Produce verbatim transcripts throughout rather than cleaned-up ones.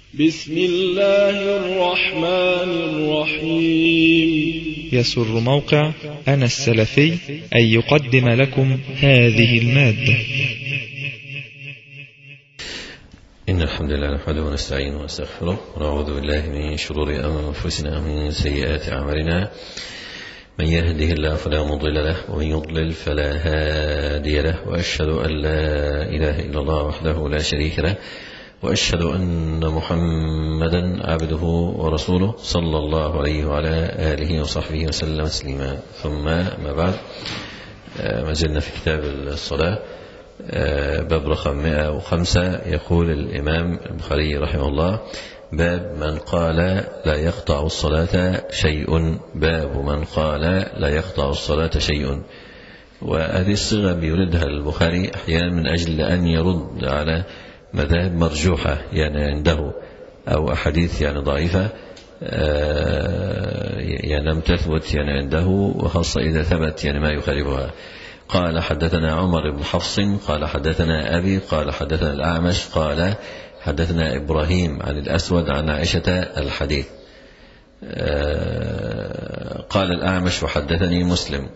بسم الله الرحمن الرحيم. يسر موقع أنا السلفي أن يقدم لكم هذه المادة. إن الحمد لله نحمده ونستعينه ونستغفره ونعوذ بالله من شرور أنفسنا ومن سيئات أعمالنا. من يهده الله فلا مضل له ومن يضلل فلا هادي له، وأشهد أن لا إله إلا الله وحده لا شريك له، وأشهد أن محمدا عبده ورسوله صلى الله عليه وعلى آله وصحبه وسلم تسليما. ثم ما بعد، ما زلنا في كتاب الصلاة باب رقم مئة وخمسة. يقول الإمام البخاري رحمه الله: باب من قال لا يقطع الصلاة شيء. باب من قال لا يقطع الصلاة شيء. وهذه الصيغة بيردها البخاري أحيانا من أجل أن يرد على مذاهب مرجوحة يعني عنده، أو أحاديث يعني ضعيفة يعني لم تثبت يعني عنده، وخاصة إذا ثبت يعني ما يخالفها. قال: حدثنا عمر بن حفص قال حدثنا أبي قال حدثنا الأعمش قال حدثنا إبراهيم عن الأسود عن عائشة الحديث. قال الأعمش وحدثني مسلم.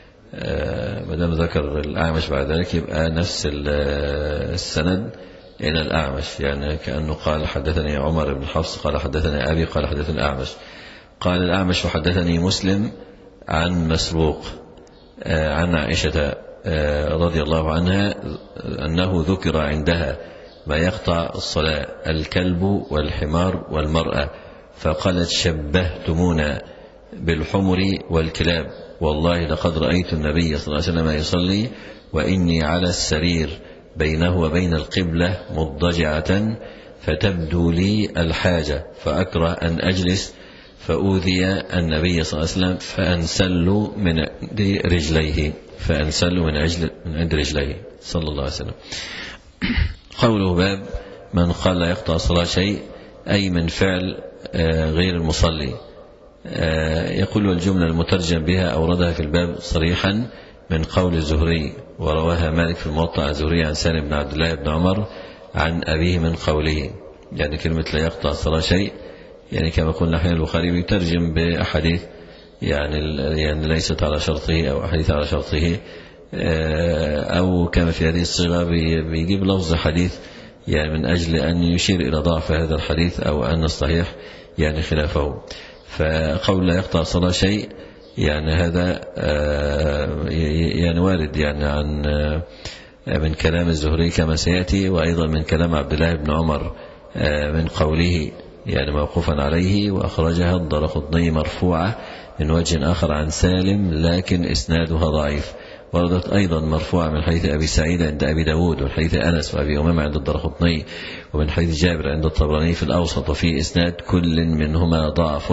مدام ذكر الأعمش بعد ذلك يبقى نفس السند إلى الأعمش، يعني كأنه قال حدثني عمر بن حفص قال حدثنا أبي قال حدثنا الأعمش. قال الأعمش وحدثني مسلم عن مسروق عن عائشة رضي الله عنها أنه ذكر عندها ما يقطع الصلاة: الكلب والحمار والمرأة، فقالت: شبهتمونا بالحمر والكلاب، والله لقد رأيت النبي صلى الله عليه وسلم يصلي وإني على السرير بينه وبين القبلة مضجعة، فتبدو لي الحاجة فأكره أن أجلس فأوذي النبي صلى الله عليه وسلم فأنسل من رجليه فأنسل من عجل من عند رجليه صلى الله عليه وسلم. قوله باب من قال لا يقطع الصلاة شيء، أي من فعل غير المصلي. يقول الجملة المترجم بها أوردها في الباب صريحا من قول الزهري، ورواها مالك في الموطأ الزهري عن سالم بن عبد الله بن عمر عن أبيه من قوله. يعني كلمة لا يقطع الصلاة شيء يعني كما قلنا أحيانا البخاري بيترجم بأحاديث يعني يعني ليست على شرطه أو أحاديث على شرطه، أو كما في هذه الصيغة بيجيب لفظ حديث يعني من أجل أن يشير إلى ضعف هذا الحديث أو أن الصحيح يعني خلافه. فقول لا يقطع الصلاة شيء يعني هذا يعني وارد يعني عن من كلام الزهري كما سيأتي، وأيضا من كلام عبد الله بن عمر من قوله يعني موقوفا عليه، وأخرجها الدارقطني مرفوعة من وجه آخر عن سالم لكن إسنادها ضعيف. وردت أيضا مرفوعة من حديث أبي سعيد عند أبي داود، ومن حديث أنس وأبي أمامة عند الدارقطني، ومن حديث جابر عند الطبراني في الأوسط، وفي إسناد كل منهما ضعف.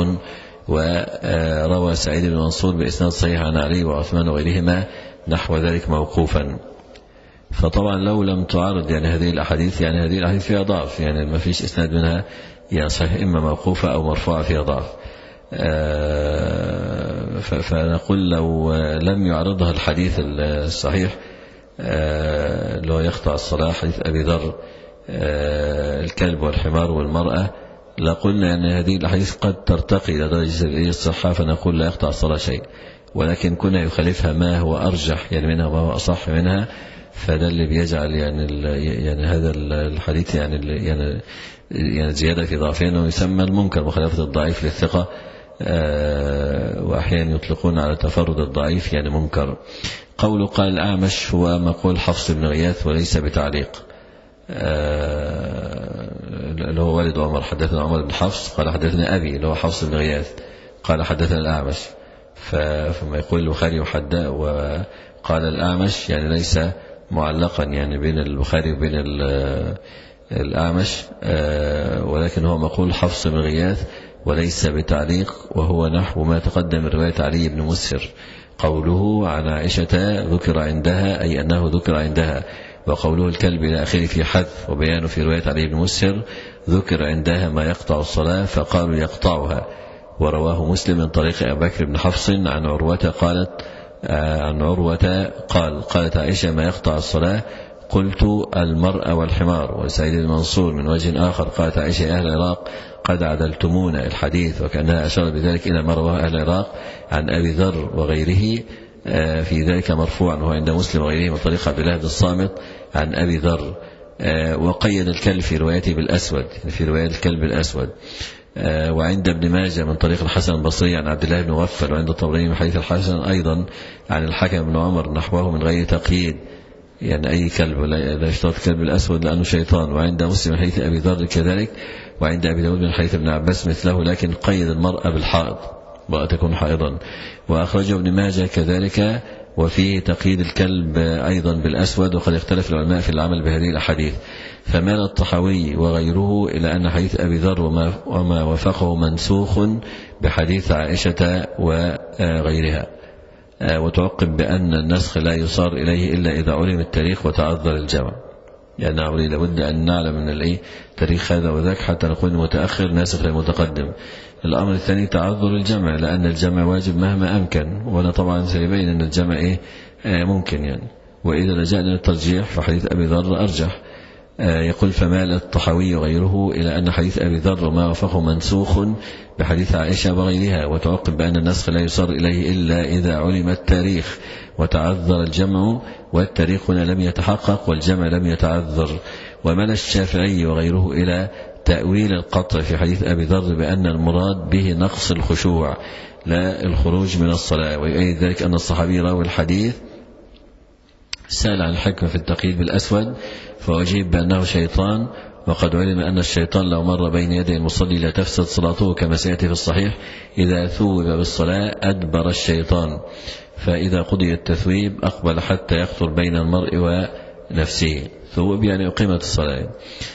وروى سعيد بن منصور بإسناد صحيح عن علي وعثمان وغيرهما نحو ذلك موقوفا. فطبعا لو لم تعارض يعني هذه الأحاديث يعني هذه الأحاديث فيها ضعف، يعني ما فيش إسناد منها يعني صحيح إما موقوفة أو مرفوعة فيها ضعف. فنقول لو لم يعرضها الحديث الصحيح لو يقطع الصلاة حديث أبي ذر الكلب والحمار والمرأة، لقلنا أن هذه الأحاديث قد ترتقي إلى درجة الصحة فنقول لا يقطع الصلاة شيء، ولكن كنا يخالفها ما هو أرجح يعني منها وما هو أصح منها، فده اللي بيجعل يعني يعني هذا الحديث يعني يعني يعني زيادة في ضعفه أنه يسمى المنكر مخالفة الضعيف للثقة، وأحيانا يطلقون على تفرد الضعيف يعني منكر. قوله قال الأعمش هو مقول حفص بن غياث وليس بتعليق، اللي هو والد عمر. حدثنا عمر بن حفص قال حدثنا أبي اللي هو حفص بن غياث قال حدثنا الأعمش. فما يقول البخاري وحدث وقال الأعمش يعني ليس معلقا يعني بين البخاري وبين الأعمش، ولكن هو مقول حفص بن غياث وليس بتعليق، وهو نحو ما تقدم من رواية علي بن مسهر. قوله عن عائشة ذكر عندها أي أنه ذكر عندها، وقوله الكلب إلى آخره في حذف، وبيانه في رواية علي بن مسهر ذكر عندها ما يقطع الصلاة فقالوا يقطعها. ورواه مسلم من طريق أبي بكر بن حفص عن عروة قالت عن عروة قال قالت عائشة ما يقطع الصلاة قلت المرأة والحمار. وسعيد المنصور من وجه آخر قالت عائشة أهل العراق قد عدلتمونا الحديث، وكأنها أشار بذلك إلى ما رواه أهل العراق عن أبي ذر وغيره في ذلك مرفوعا، وهو عند مسلم وغيره من طريق عبد الله بن الصامت عن أبي ذر. وقيد الكلب في روايته بالأسود، في رواية الكلب الأسود. وعند ابن ماجه من طريق الحسن البصري عن عبد الله بن مغفل، وعند الطبراني من حديث الحسن أيضا عن الحكم بن عمر نحوه من غير تقييد، يعني أي كلب لا يشترط الكلب الأسود لأنه شيطان. وعند مسلم من حديث أبي ذر كذلك، وعند أبي داود من حديث ابن عباس مثله، لكن قيد المرأة بالحائض بقى تكون حائضا. وأخرجه ابن ماجه كذلك وفيه تقييد الكلب أيضا بالأسود. وقد اختلف العلماء في العمل بهذه الأحاديث، فمال الطحاوي وغيره إلى أن حديث أبي ذر وما, وما وفقه منسوخ بحديث عائشة وغيرها. وتعقب بأن النسخ لا يصار إليه إلا إذا علم التاريخ وتعذر الجمع، يعني يعني لابد أن نعلم من الإيه تاريخ هذا وذاك حتى نقول المتأخر ناسخ للمتقدم. الأمر الثاني تعذر الجمع، لأن الجمع واجب مهما أمكن، وأنا طبعا سيبين أن الجمع إيه ممكن يعني. وإذا لجأنا للترجيح فحديث أبي ذر أرجح. يقول فمال الطحاوي وغيره إلى أن حديث أبي ذر وما وفقه منسوخ بحديث عائشة وغيرها. وتعقب بأن النسخ لا يصار إليه إلا إذا علم التاريخ وتعذر الجمع، والتاريخ هنا لم يتحقق والجمع لم يتعذر. ومال الشافعي وغيره إلى تأويل القطع في حديث أبي ذر بأن المراد به نقص الخشوع لا الخروج من الصلاة. ويؤيد ذلك أن الصحابي راوي الحديث سأل عن الحكمة في التقييد بالأسود فأجيب بأنه شيطان، وقد علم أن الشيطان لو مر بين يدي المصلي لا تفسد صلاته كما سيأتي في الصحيح. إذا ثوب بالصلاة أدبر الشيطان، فإذا قضي التثويب أقبل حتى يخطر بين المرء ونفسه. ثوب يعني أقيمت الصلاة،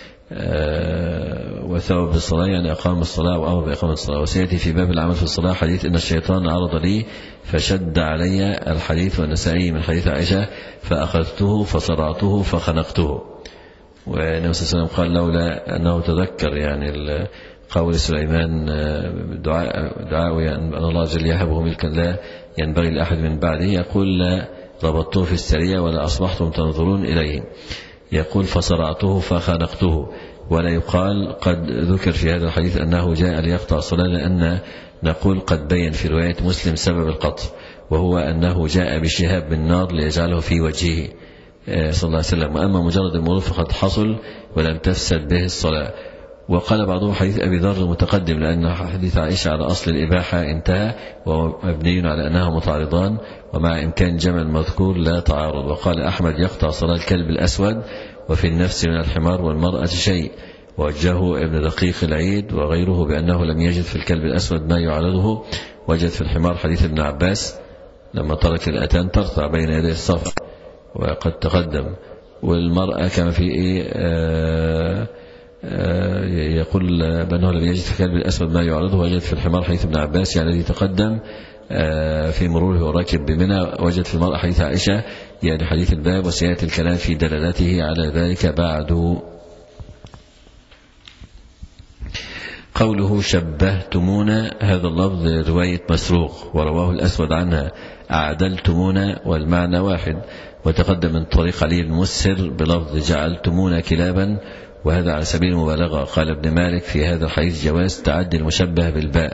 أه وثوب بالصلاة يعني أقام الصلاة وأمر بإقامة الصلاة. وسيأتي في باب العمل في الصلاة حديث إن الشيطان عرض لي فشد علي الحديث، والنسائي من حديث عائشة فأخذته فصرعته فخنقته. والنبي صلى الله عليه وسلم قال لولا أنه تذكر يعني قول سليمان دعاء دعاء أن الله جل يهبه ملكا لا ينبغي لأحد من بعده، يقول لا ربطته في السرية ولا أصبحتم تنظرون إليه. يقول فصرعته فخنقته. ولا يقال قد ذكر في هذا الحديث أنه جاء ليقطع الصلاة، لأن نقول قد بين في رواية مسلم سبب القطع، وهو أنه جاء بشهاب من نار ليجعله في وجهه صلى الله عليه وسلم. وأما مجرد المرور فقد حصل ولم تفسد به الصلاة. وقال بعضهم حديث أبي ذر متقدم، لأن حديث عائشة على أصل الإباحة انتهى ومبني على أنها متعارضان، ومع إمكان جمع المذكور لا تعارض. وقال أحمد يقطع صلاة الكلب الأسود وفي النفس من الحمار والمرأة شيء. ووجهه ابن دقيق العيد وغيره بأنه لم يجد في الكلب الأسود ما يعارضه، وجد في الحمار حديث ابن عباس لما ترك الأتان ترتع بين يدي الصف وقد تقدم. والمرأة كما في إيه آه آه يقول بأنه لم يجد في الكلب الأسود ما يعارضه، وجد في الحمار حديث ابن عباس يعني الذي تقدم آه في مروره وراكب بمنى. وجد في المرأة حديث عائشة يعني حديث الباب، وسيأتي الكلام في دلالته على ذلك بعد. قوله شبهتمونا هذا اللفظ رواية مسروق، ورواه الأسود عنها أعدلتمونا والمعنى واحد. وتقدم من طريق علي بن مسهر بلفظ جعلتمونا كلابا، وهذا على سبيل المبالغة. قال ابن مالك في هذا الحديث جواز تعدي المشبه بالباء،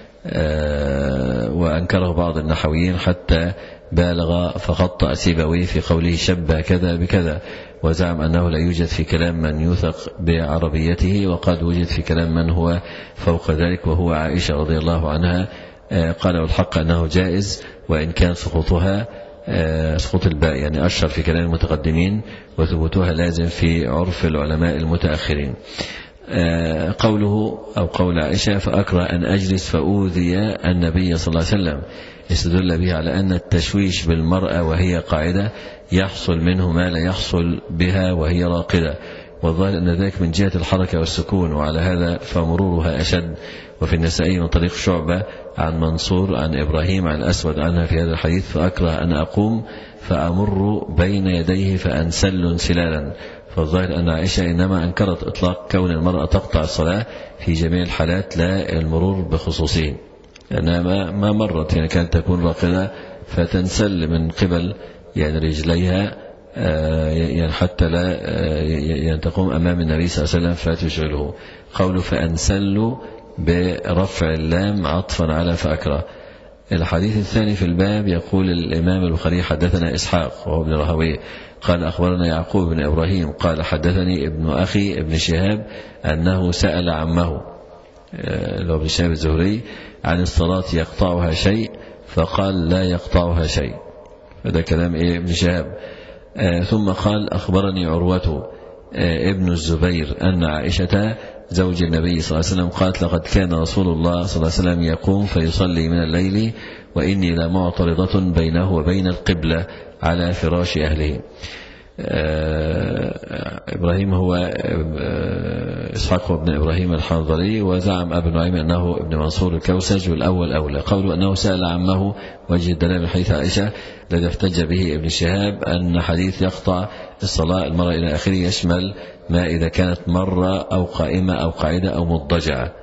وأنكره بعض النحويين حتى بالغ فخطأ سيبويه في قوله شبه كذا بكذا، وزعم أنه لا يوجد في كلام من يوثق بعربيته، وقد وجد في كلام من هو فوق ذلك وهو عائشة رضي الله عنها. قال والحق أنه جائز، وإن كان سقوطها سقوط الباء يعني أشهر في كلام المتقدمين، وثبوتها لازم في عرف العلماء المتأخرين. قوله أو قول عائشة فأكره أن أجلس فأوذي النبي صلى الله عليه وسلم، استدل به على أن التشويش بالمرأة وهي قاعدة يحصل منه ما لا يحصل بها وهي راقدة، والظاهر أن ذلك من جهة الحركة والسكون، وعلى هذا فمرورها أشد. وفي النسائي من طريق شعبة عن منصور عن إبراهيم عن الأسود عنها في هذا الحديث فأكره أن أقوم فأمر بين يديه فأنسل انسلالا. فالظاهر أن عائشة إنما أنكرت إطلاق كون المرأة تقطع الصلاة في جميع الحالات لا المرور بخصوصه، لأنها ما مرت يعني كانت تكون راقدة فتنسل من قبل يعني رجليها يعني حتى لا يعني تقوم أمام النبي صلى الله عليه وسلم فتشغله. قوله فأنسل برفع اللام عطفا على فأكره. الحديث الثاني في الباب يقول الإمام البخاري حدثنا إسحاق وهو ابن راهويه قال أخبرنا يعقوب بن إبراهيم قال حدثني ابن أخي ابن شهاب أنه سأل عمه لو ابن شهاب الزهري عن الصلاة يقطعها شيء فقال لا يقطعها شيء. هذا كلام إيه ابن شهاب. آه ثم قال أخبرني عروة آه ابن الزبير أن عائشة زوج النبي صلى الله عليه وسلم قالت لقد كان رسول الله صلى الله عليه وسلم يقوم فيصلي من الليل وإني لمعترضة بينه وبين القبلة على فراش أهله. إبراهيم هو إسحاق بن إبراهيم الحنظلي، وزعم أبو نعيم أنه ابن منصور الكوسج والأول أولى. قوله أنه سأل عمه وجه الدلالة من حديث عائشة الذي احتج به ابن شهاب أن حديث يقطع الصلاة المرأة إلى آخره يشمل ما إذا كانت مرة أو قائمة أو قاعدة أو مضطجعة.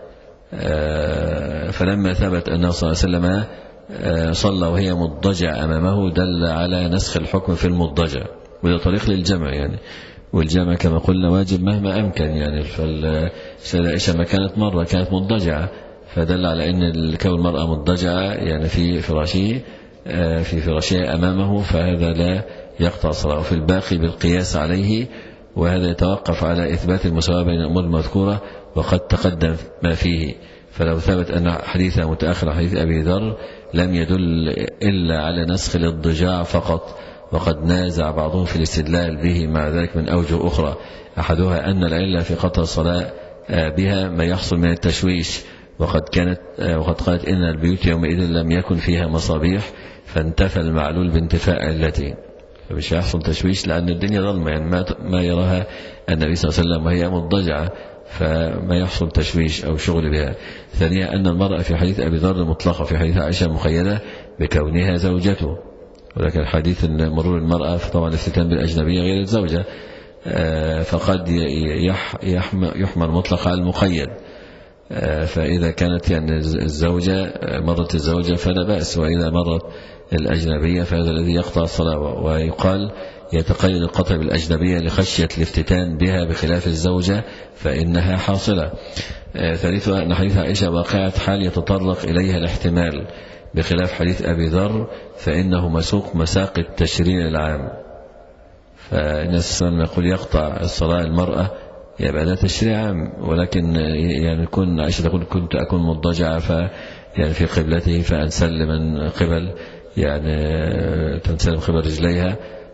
فلما ثبت أنه صلى الله عليه وسلم صلى وهي مضطجع أمامه دل على نسخ الحكم في المضطجع، وده طريق للجمع يعني، والجمع كما قلنا واجب مهما أمكن يعني. فالعائشة ما كانت مرة كانت مضطجعة، فدل على أن كون المرأة مضطجعة يعني في فراشه في فراشها أمامه فهذا لا يقطع صلاة. وفي الباقي بالقياس عليه، وهذا يتوقف على إثبات المساواة بين الأمور المذكورة وقد تقدم ما فيه. فلو ثبت أن حديث متأخر حديث أبي ذر لم يدل إلا على نسخ الاضطجاع فقط، وقد نازع بعضهم في الاستدلال به مع ذلك من أوجه أخرى. أحدها أن العلة في قطع الصلاة بها ما يحصل من التشويش، وقد كانت وقد قالت إن البيوت يومئذ لم يكن فيها مصابيح فانتفى المعلول بانتفاء علته، فمش يحصل تشويش لأن الدنيا ظلمة يعني ما ما يراها النبي صلى الله عليه وسلم وهي مضطجعة، فما يحصل تشويش أو شغل بها. ثانيا أن المرأة في حديث أبي ذر مطلقة، في حديث عائشة مقيدة بكونها زوجته، ولكن حديث مرور المرأة فطبعا الافتتان بالأجنبية غير الزوجة، فقد يحمل مطلق على المقيد. فإذا كانت يعني الزوجة مرت الزوجة فلا بأس، وإذا مرت الأجنبية فهذا الذي يقطع الصلاة. ويقال يتقيد القطع بالأجنبية لخشية الافتتان بها بخلاف الزوجة فإنها حاصلة. ثالثها أن حديث عائشة واقعة حال يتطرق إليها الاحتمال، بخلاف حديث أبي ذر فإنه مسوق مساق التشريع العام. فالناس يقول يقطع الصلاة المرأة يبقى ده تشريع عام، ولكن يعني كن عائشة تقول كنت أكون مضطجعة ف يعني في قبلته فأنسل من قبل يعني تنسلم قبل رجليها،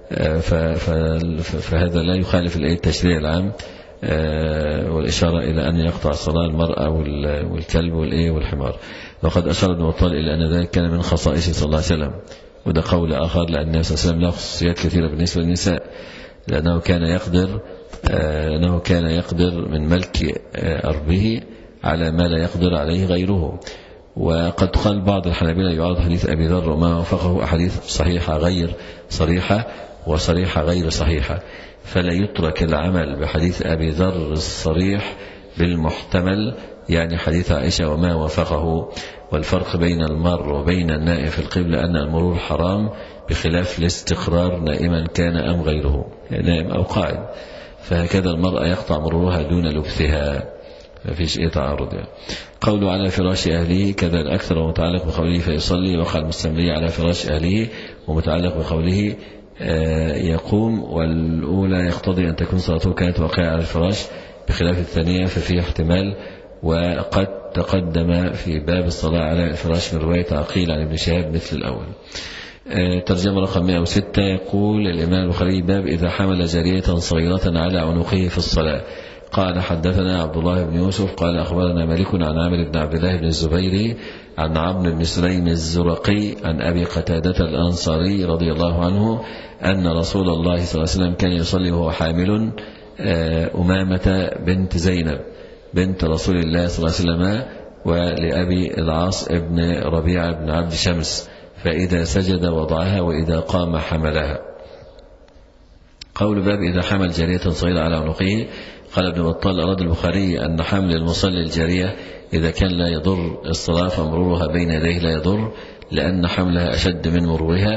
فهذا لا يخالف التشريع العام، والإشارة إلى أن يقطع الصلاة المرأة والكلب والحمار. وقد أشار ابن بطال إلى أن ذلك كان من خصائصه صلى الله عليه وسلم، وده قول آخر لأن النبي صلى الله عليه وسلم له خصوصيات كثيرة بالنسبة للنساء، لأنه كان يقدر أنه كان يقدر من ملك أربه على ما لا يقدر عليه غيره. وقد قال بعض الحنابلة يعارض حديث أبي ذر وما وافقه أحاديث صحيحة غير صريحة وصريحة غير صحيحة، فلا يترك العمل بحديث أبي ذر الصريح بالمحتمل يعني حديث عائشة وما وافقه. والفرق بين المار وبين النائم في القبلة أن المرور حرام بخلاف الاستقرار نائما كان أم غيره، نائم أو قاعد، فهكذا المرأة يقطع مرورها دون لبثها، ما فيش ايه تعارض يعني. قوله على فراش أهله كذا الأكثر ومتعلق بقوله فيصلي، وقع المستملي على فراش أهله ومتعلق بقوله يقوم، والأولى يقتضي أن تكون صلاته كانت واقعة على الفراش بخلاف الثانية ففيه احتمال. وقد تقدم في باب الصلاة على الفراش من رواية عقيل عن ابن شهاب مثل الأول. ترجمة رقم مئة وستة يقول الإمام البخاري باب إذا حمل جارية صغيرة على عنقه في الصلاة. قال حدثنا عبد الله بن يوسف قال أخبرنا مالك عن عامر بن عبد الله بن الزبير عن عمرو بن سليم الزرقي عن أبي قتادة الأنصاري رضي الله عنه أن رسول الله صلى الله عليه وسلم كان يصلي وهو حامل أمامة بنت زينب بنت رسول الله صلى الله عليه وسلم ولأبي العاص ابن ربيعة بن عبد شمس، فإذا سجد وضعها وإذا قام حملها. قول باب إذا حمل جارية صغيرة على عنقه. قال ابن بطال أراد البخاري أن حمل المصلي الجارية إذا كان لا يضر الصلاة فمرورها بين يديه لا يضر، لأن حملها أشد من مرورها،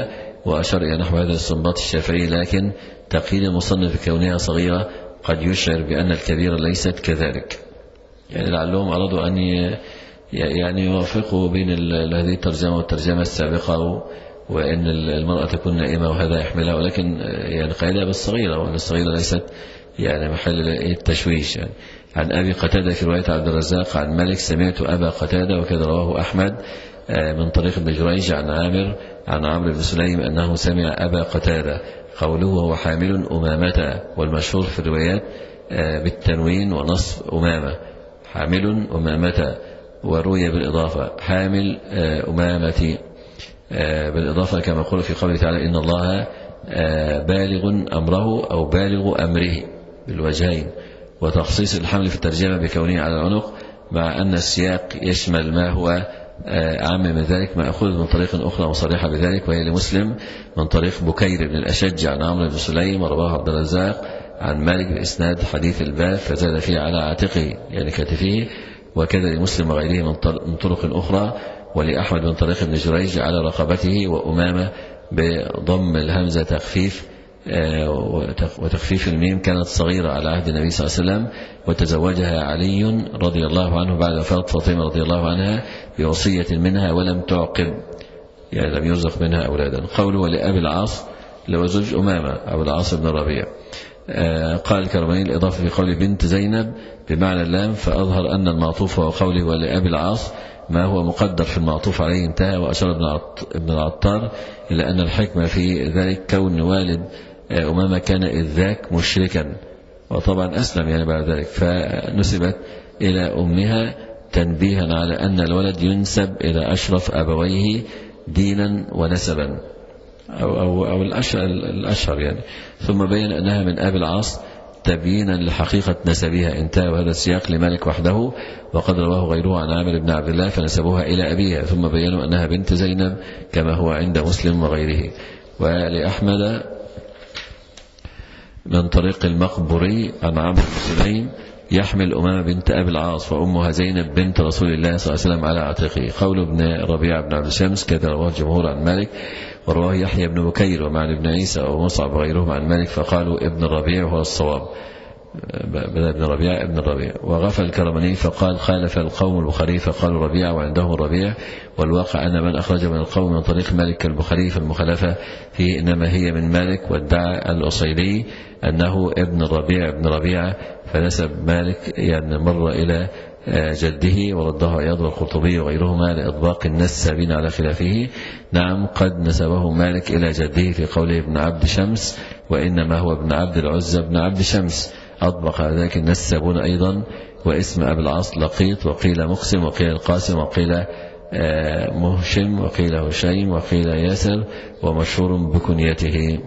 وأشار إلى نحو هذا الاستنباط الشافعي، لكن تقييد المصنف بكونها صغيرة قد يشعر بأن الكبيرة ليست كذلك. يعني لعلهم أرادوا أن يعني يوافقوا بين هذه الترجمة والترجمة السابقة، وأن المرأة تكون نائمة وهذا يحملها، ولكن يعني قيدها بالصغيرة، وأن الصغيرة ليست يعني محل التشويش. يعني عن أبي قتادة في رواية عبد الرزاق عن مالك سمعت أبا قتادة، وكذا رواه أحمد من طريق ابن جريج عن عامر عن عمرو بن سليم أنه سمع أبا قتادة. قوله وهو حامل أمامة، والمشهور في الروايات بالتنوين ونصب أمامة، حامل أمامة، وروي بالإضافة حامل أمامة بالإضافة كما قال في قوله تعالى إن الله بالغ أمره أو بالغ أمره بالوجهين، وتخصيص الحمل في الترجمة بكونه على العنق، مع أن السياق يشمل ما هو أعم من ذلك مأخوذ من طريق أخرى مصرحة بذلك، وهي لمسلم من طريق بكير بن الأشج عن عمرو بن سليم، ورواه عبد الرزاق عن مالك بإسناد حديث الباب فزاد فيه على عاتقه يعني كتفه، وكذا لمسلم وغيره من طرق أخرى، ولأحمد من طريق ابن جريج على رقبته وأمامة بضم الهمزة تخفيف وتخفيف الميم، كانت صغيرة على عهد النبي صلى الله عليه وسلم، وتزوجها علي رضي الله عنه بعد وفاة فاطمة رضي الله عنها بوصية منها ولم تعقب، يعني لم يرزق منها أولادا. قوله ولأبي العاص لو زوج أمامة أو العاص بن الربيع. قال الكرماني الإضافة في قول بنت زينب بمعنى اللام، فأظهر أن المعطوف هو قوله ولأبي العاص ما هو مقدر في المعطوف عليه انتهى. وأشار ابن العطار إلى أن الحكمة في ذلك كون والد أمامة كان إذ ذاك مشركا، وطبعا أسلم يعني بعد ذلك، فنسبت إلى أمها تنبيها على أن الولد ينسب إلى أشرف أبويه دينا ونسبا، أو, أو, أو الأشهر يعني. ثم بين أنها من أبي العاص تبيينا لحقيقة نسبها انتهى. وهذا السياق لمالك وحده، وقد رواه غيره عن عامر بن عبد الله فنسبوها إلى أبيها، ثم بينوا أنها بنت زينب كما هو عند مسلم وغيره. ولأحمد من طريق المقبري عن عمرو بن سليم يحمل أمامة بنت أبي العاص وأمها زينب بنت رسول الله صلى الله عليه وسلم على عاتقه. قول ابن ربيع بن عبد الشمس كذا رواه الجمهور عن مالك، ورواه يحيى بن بكير ومعن ابن عيسى ومصعب وغيرهم عن مالك، فقالوا ابن الربيع هو الصواب، بدأ ابن ربيع ابن الربيع. وغفل الكرماني فقال خالف القوم البخاري فقالوا ربيع وعندهم الربيع، والواقع أن من أخرج من القوم من طريق مالك البخاري فالمخالفة فيه إنما هي من مالك. وادعى الأصيلي أنه ابن الربيع ابن ربيعة، فنسب مالك يعني مر إلى جده، ورده عياض والقرطبي وغيرهما لإطباق النسابين على خلافه. نعم قد نسبه مالك إلى جده في قوله ابن عبد شمس، وإنما هو ابن عبد العزى ابن عبد شمس. أطبق ذلك النسابون أيضا. واسم أبي العاص لقيط، وقيل مقسم، وقيل القاسم، وقيل مهشم، وقيل هشيم، وقيل ياسر، ومشهور بكنيته.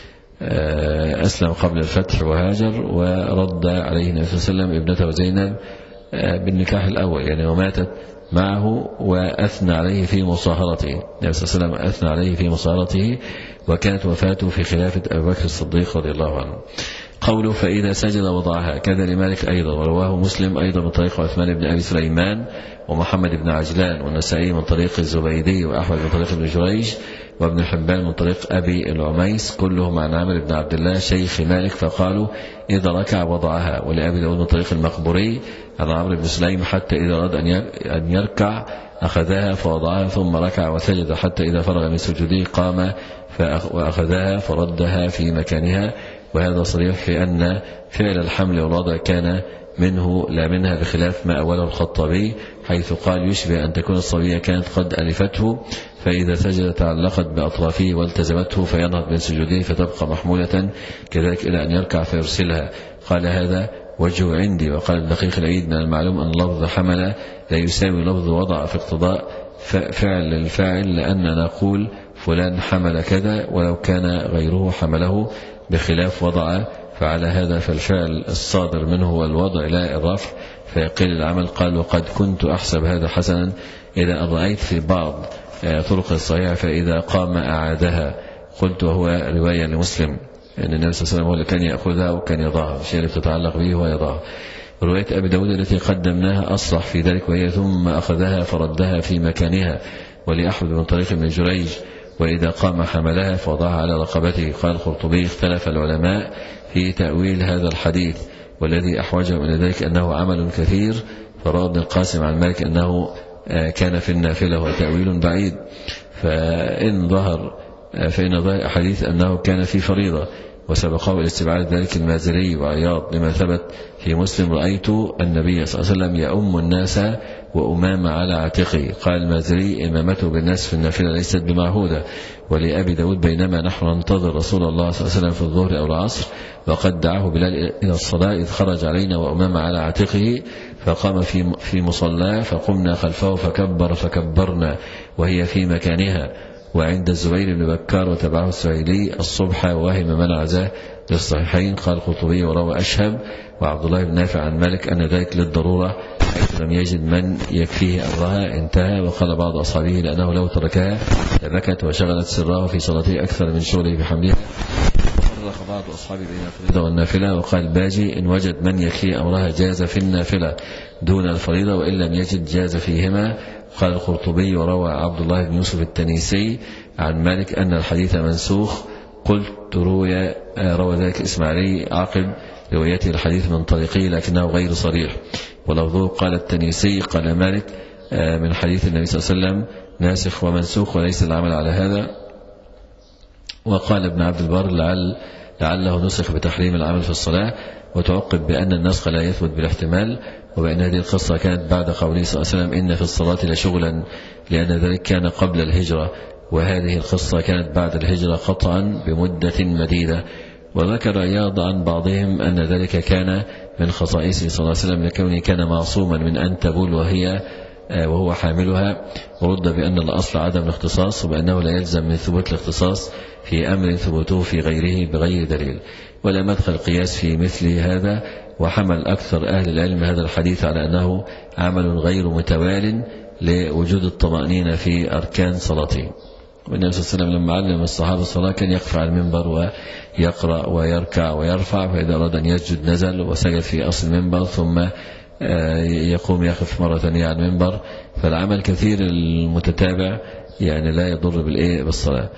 أسلم قبل الفتح وهاجر، ورد عليه النبي صلى الله عليه وسلم ابنته زينب بالنكاح الأول يعني، وماتت معه وأثنى عليه في مصاهرته. النبي صلى الله عليه وسلم أثنى عليه في مصاهرته، وكانت وفاته في خلافة أبي بكر الصديق رضي الله عنه. قوله فإذا سجد وضعها كذا لمالك أيضا، ورواه مسلم أيضا من طريق عثمان بن أبي سليمان ومحمد بن عجلان، والنسائي من طريق الزبيدي، وأحمد من طريق ابن جريج، وابن حبان من طريق أبي العميس، كلهم عن عامر بن عبد الله شيخ مالك، فقالوا إذا ركع وضعها. ولأبي داود من طريق المقبري عن عمرو بن سليم حتى إذا أراد أن يركع أخذها فوضعها ثم ركع وسجد، حتى إذا فرغ من سجوده قام وأخذها فردها في مكانها. وهذا صريح في أن فعل الحمل والوضع كان منه لا منها، بخلاف ما أوله الخطابي حيث قال يشبه أن تكون الصبية كانت قد ألفته، فإذا سجد تعلقت بأطرافه والتزمته فينهض من سجوده فتبقى محمولة كذلك إلى أن يركع فيرسلها. قال هذا وجه عندي. وقال الدقيق العيد من المعلوم أن لفظ حمل لا يساوي لفظ وضع في اقتضاء فعل للفاعل، لأننا نقول فلان حمل كذا ولو كان غيره حمله، بخلاف وضع. فعلى هذا فالفعل الصادر منه هو الوضع لا الرفع، فيقل العمل. قال وقد كنت أحسب هذا حسنا إذا أن رأيت في بعض طرق الصحيحة فإذا قام أعادها. قلت وهو رواية لمسلم أن النبي صلى الله عليه وسلم هو اللي كان يأخذها وكان يضعها، الشيء اللي بتتعلق به هو يضعها. رواية أبي داود التي قدمناها أصرح في ذلك، وهي ثم أخذها فردها في مكانها. ولأحمد من طريق ابن جريج وإذا قام حملها فوضعها على رقبته. قال القرطبي اختلف العلماء في تأويل هذا الحديث، والذي أحوجهم إلى ذلك أنه عمل كثير، فروى ابن القاسم عن مالك أنه كان في النافلة وتأويل بعيد. فإن ظهر فإن ظهر أحاديث أنه كان في فريضة، وسبقه إلى استبعاد ذلك المازري وعياض لما ثبت في مسلم رأيت النبي صلى الله عليه وسلم يؤم الناس وأمام على عاتقه. قال المازري إمامته بالناس في النافلة ليست بمعهودة. ولأبي داود بينما نحن ننتظر رسول الله صلى الله عليه وسلم في الظهر أو العصر وقد دعاه بلال إلى الصلاة إذ خرج علينا وأمام على عاتقه فقام في في مصلاه فقمنا خلفه فكبر فكبرنا وهي في مكانها. وعند الزبير بن بكار وتبعه السعيدي الصبح ووهم من عزاه للصحيحين. قال القرطبي وروى أشهب وعبد الله بن نافع عن مالك أن ذلك للضرورة حيث لم يجد من يكفيه أمرها انتهى. وقال بعض أصحابه لأنه لو تركها لبكت وشغلت سراه في صلاته أكثر من شغله بحملها. فرق بعض أصحابه بين الفريضة والنافلة. وقال باجي إن وجد من يكفيه أمرها جاز في النافلة دون الفريضة وإن لم يجد جاز فيهما. قال القرطبي وروى عبد الله بن يوسف التنيسي عن مالك أن الحديث منسوخ. قلت روى روى ذلك إسماعيلي عقب روايته الحديث من طريقه لكنه غير صريح. ولفظه قال التنيسي قال مالك من حديث النبي صلى الله عليه وسلم ناسخ ومنسوخ وليس العمل على هذا. وقال ابن عبد البر لعل لعله نسخ بتحريم العمل في الصلاة، وتعقب بأن النسخ لا يثبت بالاحتمال، وبأن هذه القصة كانت بعد قوله صلى الله عليه وسلم إن في الصلاة لشغلا، لأن ذلك كان قبل الهجرة، وهذه القصة كانت بعد الهجرة قطعا بمدة مديدة. وذكر عياض عن بعضهم أن ذلك كان من خصائصه صلى الله عليه وسلم لكونه كان معصوما من أن تبول وهي وهو حاملها. ورد بأن الأصل عدم الاختصاص، وبأنه لا يلزم من ثبوت الاختصاص في أمر ثبوته في غيره بغير دليل. ولا مدخل القياس في مثل هذا. وحمل أكثر أهل العلم هذا الحديث على أنه عمل غير متوال لوجود الطمأنينة في أركان صلاته. والنبي صلى الله عليه وسلم لما علم الصحابة الصلاة كان يقف على المنبر ويقرأ ويركع ويرفع، فإذا أراد أن يسجد نزل وسجد في أصل المنبر ثم يقوم يقف مرة ثانية على المنبر. فالعمل كثير المتتابع يعني لا يضر بالإيه بالصلاة،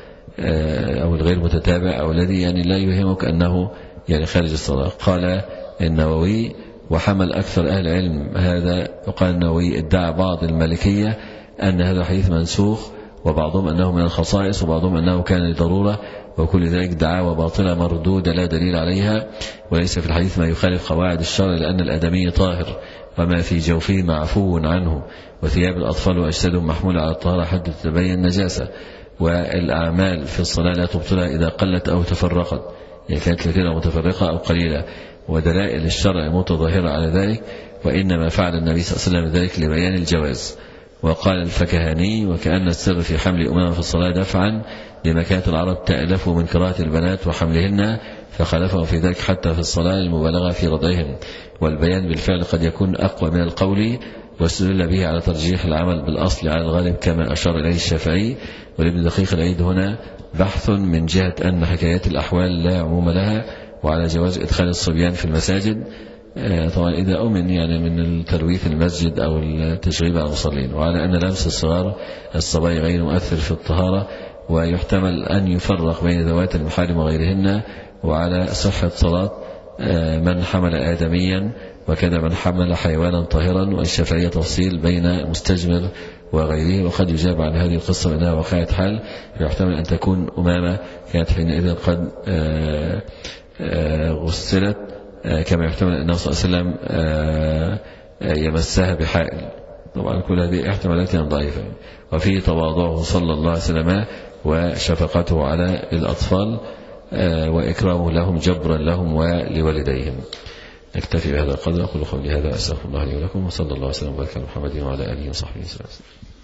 أو الغير متتابع أو الذي يعني لا يهمك أنه يعني خارج الصلاة. قال النووي وحمل أكثر أهل العلم هذا. وقال النووي ادعى بعض المالكية أن هذا الحديث منسوخ، وبعضهم أنه من الخصائص، وبعضهم أنه كان لضرورة، وكل ذلك دعاوى باطلة مردودة لا دليل عليها، وليس في الحديث ما يخالف قواعد الشرع، لأن الآدمي طاهر وما في جوفه معفو عنه، وثياب الأطفال وأجسادهم محمولة على الطهارة حتى تتبين نجاسة. والأعمال في الصلاة لا تبطلها إذا قلت أو تفرقت، يعني كانت كثيرة متفرقة أو قليلة، ودلائل الشرع متظاهرة على ذلك. وإنما فعل النبي صلى الله عليه وسلم ذلك لبيان الجواز. وقال الفكهاني وكأن السر في حمل أمام في الصلاة دفعا لما كانت العرب تألف من كراهة البنات وحملهن، فخالفهم في ذلك حتى في الصلاة المبالغة في رضعهم. والبيان بالفعل قد يكون أقوى من القول، واستدل به على ترجيح العمل بالأصل على الغالب كما أشار إليه الشافعي. ولابن دقيق العيد هنا بحث من جهة أن حكايات الأحوال لا عموم لها، وعلى جواز إدخال الصبيان في المساجد طبعا إذا أمن يعني من الترويث المسجد أو التشغيب على المصلين، وعلى أن لمس الصغار الصبي غير مؤثر في الطهارة، ويحتمل أن يفرق بين ذوات المحارم وغيرهن، وعلى صحة صلاة من حمل آدميا وكذا من حمل حيوانا طاهرا. والشافعية تفصيل بين المستجمر وغيره. وقد يجاب عن هذه القصة بأنها واقعة حال، يحتمل أن تكون أمامة كانت حينئذ قد غسلت، كما يحتمل أنه صلى الله عليه وسلم يمسها بحائل. طبعا كل هذه احتمالات ضعيفة. وفيه تواضعه صلى الله عليه وسلم وشفقته على الأطفال وإكرامه لهم جبرا لهم ولوالديهم. نكتفي بهذا القدر. أقول قولي هذا أستغفر الله لي ولكم، وصلى الله وسلم وبارك على محمد وعلى آله وصحبه وسلم.